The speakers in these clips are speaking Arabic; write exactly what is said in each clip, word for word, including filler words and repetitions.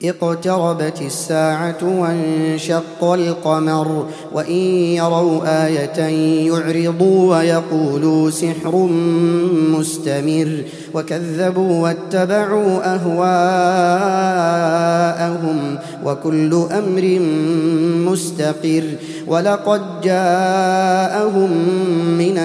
اقتربت الساعة وانشق القمر وإن يروا آية يعرضوا ويقولوا سحر مستمر وكذبوا واتبعوا أهواءهم وكل أمر مستقر ولقد جاءهم من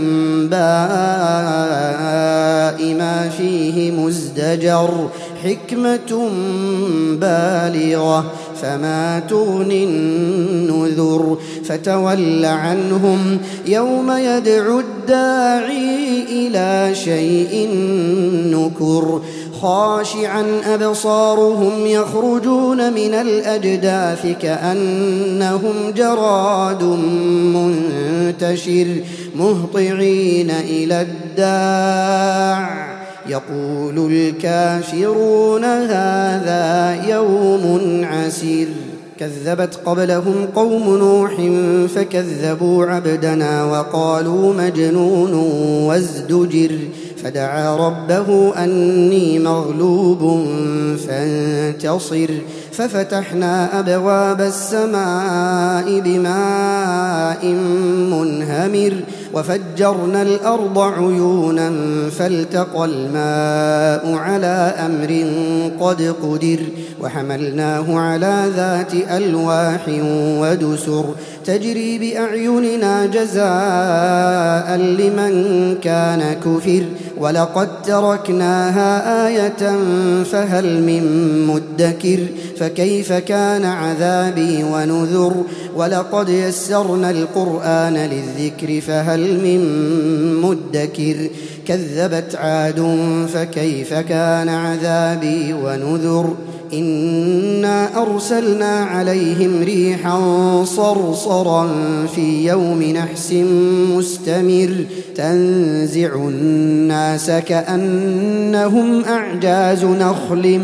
الأنباء ما فيه مزدجر حكمة بالغة فما تغني النذر فتول عنهم يوم يدعو الداعي إلى شيء نكر خاشعا أبصارهم يخرجون من الأجداث كأنهم جراد منتشر مهطعين إلى الداع يقول الكافرون هذا يوم عسير كذبت قبلهم قوم نوح فكذبوا عبدنا وقالوا مجنون وازدجر فدعا ربه أني مغلوب فانتصر ففتحنا أبواب السماء بماء منهمر وفجرنا الأرض عيونا فالتقى الماء على أمر قد قدر وحملناه على ذات ألواح ودسر تجري بأعيننا جزاء لمن كان كفر ولقد تركناها آية فهل من مدكر فكيف كان عذابي ونذر ولقد يسرنا القرآن للذكر فهل من مدكر كذبت عاد فكيف كان عذابي ونذر إنا أرسلنا عليهم ريحا صرصرا في يوم نحس مستمر تنزع الناس كأنهم أعجاز نخل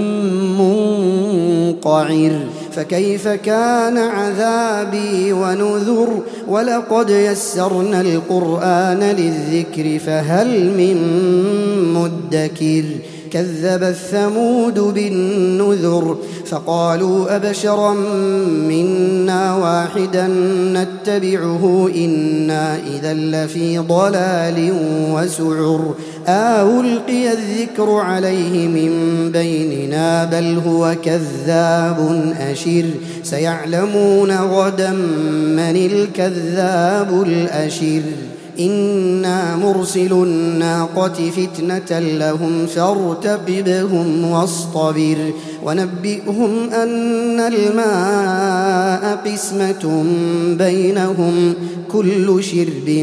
منقعر فكيف كان عذابي ونذر ولقد يسرنا القرآن للذكر فهل من مدكر كذبت ثمود بالنذر فقالوا أبشرا منا واحدا نتبعه إنا إذا لفي ضلال وسعر آه ألقي الذكر عليه من بيننا بل هو كذاب أشر سيعلمون غدا من الكذاب الأشر إنا مرسل الناقة فتنة لهم فارتقبهم واصطبر ونبئهم أن الماء قسمة بينهم كل شرب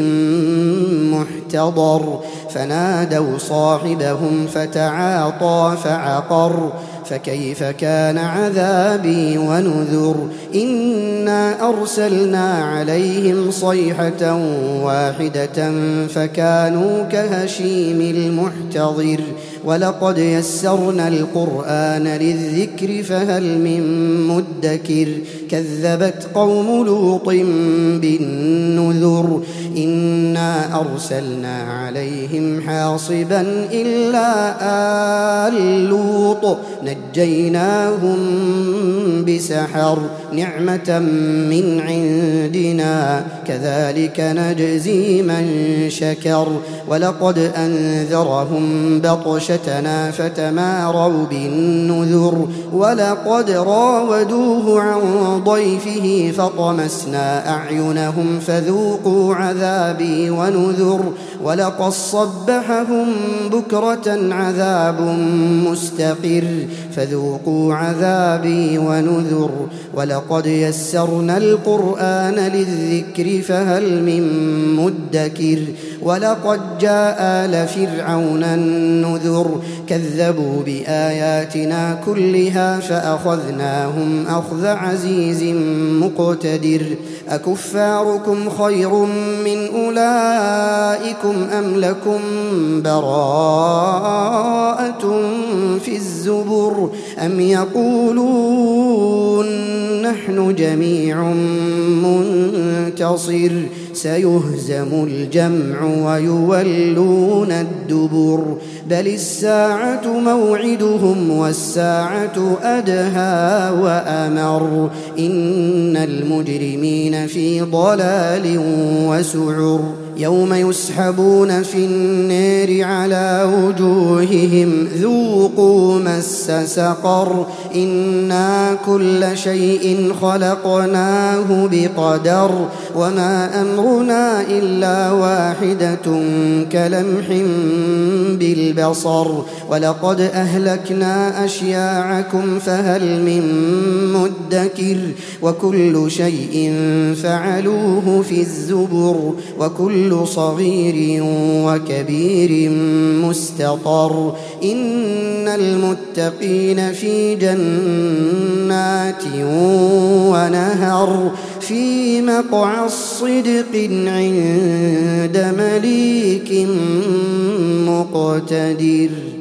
محتضر فنادوا صاحبهم فتعاطى فعقر فكيف كان عذابي ونذر إنا أرسلنا عليهم صيحة واحدة فكانوا كهشيم المحتضر ولقد يسرنا القرآن للذكر فهل من مدكر كذبت قوم لوط بالنذر إنا أرسلنا عليهم حاصبا إلا آل لوط نجيناهم بسحر نعمة من عندنا كذلك نجزي من شكر ولقد أنذرهم بطشتنا فتماروا بالنذر ولقد راودوه عن ضيفه فطمسنا أعينهم فذوقوا عذابي ونذر ولقد صبحهم بكرة عذاب مستقر فذوقوا عذابي ونذر ولقد يسرنا القرآن للذكر فهل من مدكر ولقد جاء آل فرعون النذر كذبوا بآياتنا كلها فأخذناهم أخذ عزيز مقتدر أكفاركم خير من أولئكم أم لكم براءة في الزبر أم يقولون نحن جميع منتصر سيهزم الجمع ويولون الدبر بل الساعة موعدهم والساعة أدهى وأمر إن المجرمين في ضلال وسعر يوم يسحبون في النار على وجوههم ذوقوا مس سقر إنا كل شيء خلقناه بقدر وما أمرنا إلا واحدة كلمح بالبصر ولقد أهلكنا أشياعكم فهل من مدكر وكل شيء فعلوه في الزبر وكل صغير وكبير مستطر إن المتقين في جنات ونهر في مقعد صدق عند مليك مقتدر.